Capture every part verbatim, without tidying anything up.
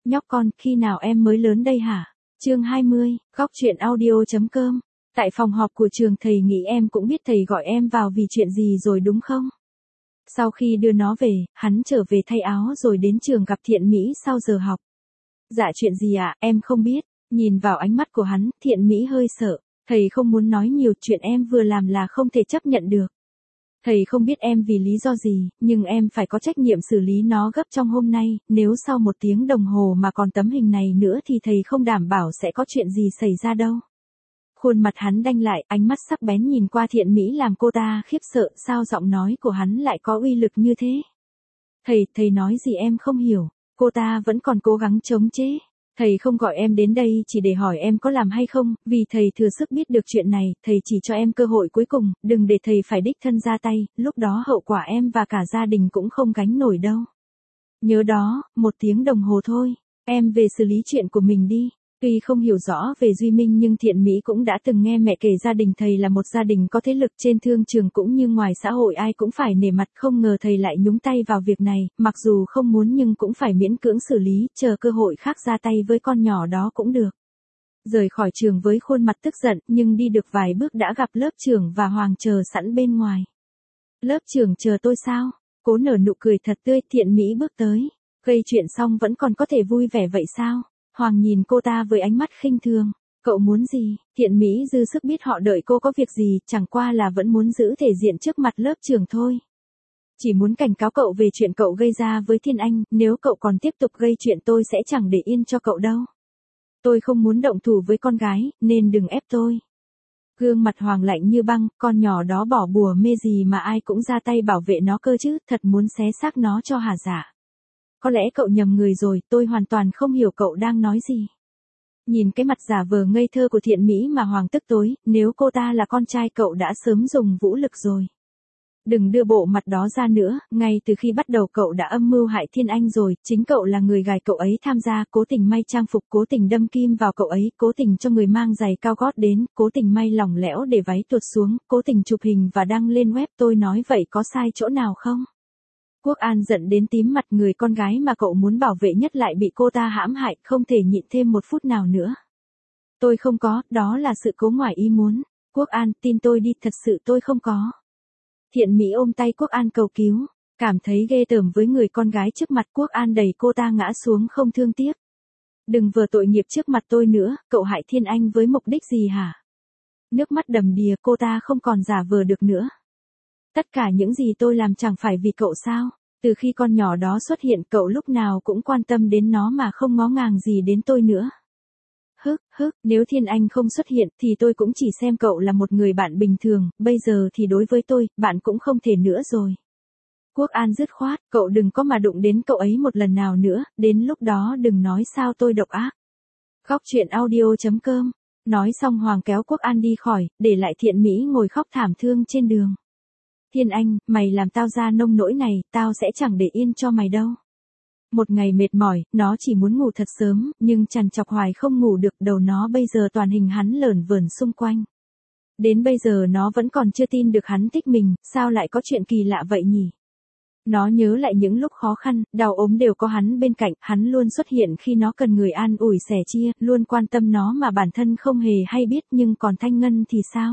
Nhóc con, khi nào em mới lớn đây hả? Chương hai mươi, góc chuyện audio.com. Tại phòng họp của trường thầy nghĩ em cũng biết thầy gọi em vào vì chuyện gì rồi đúng không? Sau khi đưa nó về, hắn trở về thay áo rồi đến trường gặp Thiện Mỹ sau giờ học. Dạ chuyện gì ạ, à? Em không biết. Nhìn vào ánh mắt của hắn, Thiện Mỹ hơi sợ. Thầy không muốn nói nhiều, chuyện em vừa làm là không thể chấp nhận được. Thầy không biết em vì lý do gì, nhưng em phải có trách nhiệm xử lý nó gấp trong hôm nay, nếu sau một tiếng đồng hồ mà còn tấm hình này nữa thì thầy không đảm bảo sẽ có chuyện gì xảy ra đâu. Khuôn mặt hắn đanh lại, ánh mắt sắc bén nhìn qua Thiện Mỹ làm cô ta khiếp sợ, sao giọng nói của hắn lại có uy lực như thế? Thầy, thầy nói gì em không hiểu, cô ta vẫn còn cố gắng chống chế. Thầy không gọi em đến đây chỉ để hỏi em có làm hay không, vì thầy thừa sức biết được chuyện này, thầy chỉ cho em cơ hội cuối cùng, đừng để thầy phải đích thân ra tay, lúc đó hậu quả em và cả gia đình cũng không gánh nổi đâu. Nhớ đó, một tiếng đồng hồ thôi, em về xử lý chuyện của mình đi. Tuy không hiểu rõ về Duy Minh nhưng Thiện Mỹ cũng đã từng nghe mẹ kể gia đình thầy là một gia đình có thế lực trên thương trường cũng như ngoài xã hội ai cũng phải nể mặt, không ngờ thầy lại nhúng tay vào việc này, mặc dù không muốn nhưng cũng phải miễn cưỡng xử lý, chờ cơ hội khác ra tay với con nhỏ đó cũng được. Rời khỏi trường với khuôn mặt tức giận nhưng đi được vài bước đã gặp lớp trưởng và Hoàng chờ sẵn bên ngoài. Lớp trưởng chờ tôi sao? Cố nở nụ cười thật tươi, Thiện Mỹ bước tới. Gây chuyện xong vẫn còn có thể vui vẻ vậy sao? Hoàng nhìn cô ta với ánh mắt khinh thường. Cậu muốn gì? Thiện Mỹ dư sức biết họ đợi cô có việc gì, chẳng qua là vẫn muốn giữ thể diện trước mặt lớp trưởng thôi. Chỉ muốn cảnh cáo cậu về chuyện cậu gây ra với Thiên Anh, nếu cậu còn tiếp tục gây chuyện tôi sẽ chẳng để yên cho cậu đâu. Tôi không muốn động thủ với con gái, nên đừng ép tôi. Gương mặt Hoàng lạnh như băng, con nhỏ đó bỏ bùa mê gì mà ai cũng ra tay bảo vệ nó cơ chứ, thật muốn xé xác nó cho hả dạ. Có lẽ cậu nhầm người rồi, tôi hoàn toàn không hiểu cậu đang nói gì. Nhìn cái mặt giả vờ ngây thơ của Thiện Mỹ mà Hoàng tức tối, nếu cô ta là con trai cậu đã sớm dùng vũ lực rồi. Đừng đưa bộ mặt đó ra nữa, ngay từ khi bắt đầu cậu đã âm mưu hại Thiên Anh rồi, chính cậu là người gài cậu ấy tham gia, cố tình may trang phục, cố tình đâm kim vào cậu ấy, cố tình cho người mang giày cao gót đến, cố tình may lỏng lẻo để váy tuột xuống, cố tình chụp hình và đăng lên web, tôi nói vậy có sai chỗ nào không? Quốc An giận đến tím mặt, người con gái mà cậu muốn bảo vệ nhất lại bị cô ta hãm hại, không thể nhịn thêm một phút nào nữa. Tôi không có, đó là sự cố ngoài ý muốn. Quốc An, tin tôi đi, thật sự tôi không có. Thiện Mỹ ôm tay Quốc An cầu cứu, cảm thấy ghê tởm với người con gái trước mặt. Quốc An đẩy cô ta ngã xuống không thương tiếc. Đừng vờ tội nghiệp trước mặt tôi nữa, cậu hại Thiên Anh với mục đích gì hả? Nước mắt đầm đìa, cô ta không còn giả vờ được nữa. Tất cả những gì tôi làm chẳng phải vì cậu sao? Từ khi con nhỏ đó xuất hiện cậu lúc nào cũng quan tâm đến nó mà không ngó ngàng gì đến tôi nữa. Hức, hức, nếu Thiên Anh không xuất hiện thì tôi cũng chỉ xem cậu là một người bạn bình thường, bây giờ thì đối với tôi, bạn cũng không thể nữa rồi. Quốc An dứt khoát, cậu đừng có mà đụng đến cậu ấy một lần nào nữa, đến lúc đó đừng nói sao tôi độc ác. Góc chuyện audio.com. Nói xong Hoàng kéo Quốc An đi khỏi, để lại Thiện Mỹ ngồi khóc thảm thương trên đường. Thiên Anh, mày làm tao ra nông nỗi này, tao sẽ chẳng để yên cho mày đâu. Một ngày mệt mỏi, nó chỉ muốn ngủ thật sớm, nhưng trằn trọc hoài không ngủ được, đầu nó bây giờ toàn hình hắn lởn vởn xung quanh. Đến bây giờ nó vẫn còn chưa tin được hắn thích mình, sao lại có chuyện kỳ lạ vậy nhỉ? Nó nhớ lại những lúc khó khăn, đau ốm đều có hắn bên cạnh, hắn luôn xuất hiện khi nó cần người an ủi sẻ chia, luôn quan tâm nó mà bản thân không hề hay biết, nhưng còn Thanh Ngân thì sao?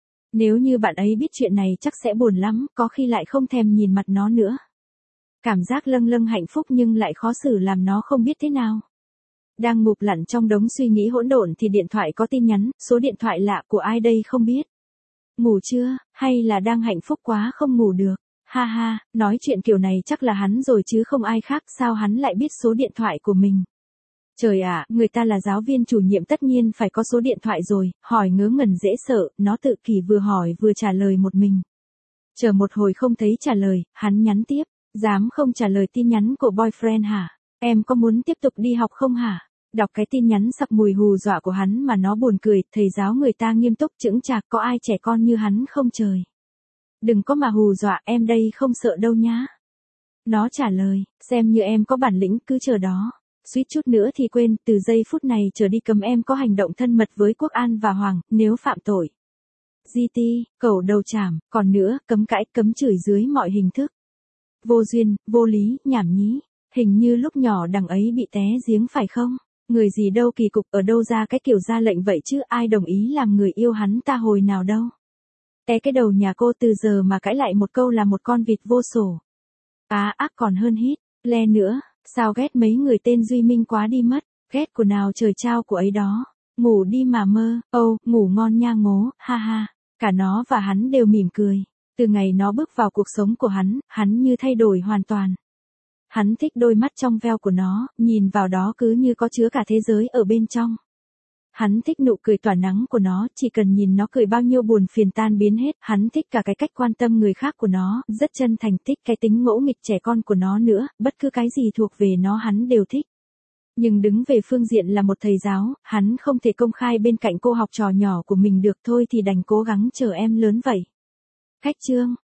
Nếu như bạn ấy biết chuyện này chắc sẽ buồn lắm, có khi lại không thèm nhìn mặt nó nữa. Cảm giác lâng lâng hạnh phúc nhưng lại khó xử làm nó không biết thế nào. Đang ngụp lặn trong đống suy nghĩ hỗn độn thì điện thoại có tin nhắn, số điện thoại lạ của ai đây không biết. Ngủ chưa, hay là đang hạnh phúc quá không ngủ được? Ha ha, nói chuyện kiểu này chắc là hắn rồi chứ không ai khác, sao hắn lại biết số điện thoại của mình? Trời ạ, à, người ta là giáo viên chủ nhiệm tất nhiên phải có số điện thoại rồi, hỏi ngớ ngẩn dễ sợ, nó tự kỷ vừa hỏi vừa trả lời một mình. Chờ một hồi không thấy trả lời, hắn nhắn tiếp, dám không trả lời tin nhắn của boyfriend hả? Em có muốn tiếp tục đi học không hả? Đọc cái tin nhắn sặc mùi hù dọa của hắn mà nó buồn cười, thầy giáo người ta nghiêm túc chững chạc, có ai trẻ con như hắn không trời? Đừng có mà hù dọa, em đây không sợ đâu nhá. Nó trả lời, xem như em có bản lĩnh, cứ chờ đó. Suýt chút nữa thì quên, từ giây phút này trở đi cấm em có hành động thân mật với Quốc An và Hoàng, nếu phạm tội. giê tê, cẩu đầu chảm, còn nữa, cấm cãi, cấm chửi dưới mọi hình thức. Vô duyên, vô lý, nhảm nhí. Hình như lúc nhỏ đằng ấy bị té giếng phải không? Người gì đâu kỳ cục, ở đâu ra cái kiểu ra lệnh vậy chứ, ai đồng ý làm người yêu hắn ta hồi nào đâu. Té cái đầu nhà cô từ giờ mà cãi lại một câu là một con vịt vô sổ. Á ác còn hơn hít, le nữa, sao ghét mấy người tên Duy Minh quá đi mất, ghét của nào trời trao của ấy đó. Ngủ đi mà mơ, âu, oh, ngủ ngon nha ngố, ha ha. Cả nó và hắn đều mỉm cười. Từ ngày nó bước vào cuộc sống của hắn, hắn như thay đổi hoàn toàn. Hắn thích đôi mắt trong veo của nó, nhìn vào đó cứ như có chứa cả thế giới ở bên trong. Hắn thích nụ cười tỏa nắng của nó, chỉ cần nhìn nó cười bao nhiêu buồn phiền tan biến hết. Hắn thích cả cái cách quan tâm người khác của nó, rất chân thành, thích cái tính ngỗ nghịch trẻ con của nó nữa, bất cứ cái gì thuộc về nó hắn đều thích. Nhưng đứng về phương diện là một thầy giáo, hắn không thể công khai bên cạnh cô học trò nhỏ của mình được, thôi thì đành cố gắng chờ em lớn vậy. Khách chương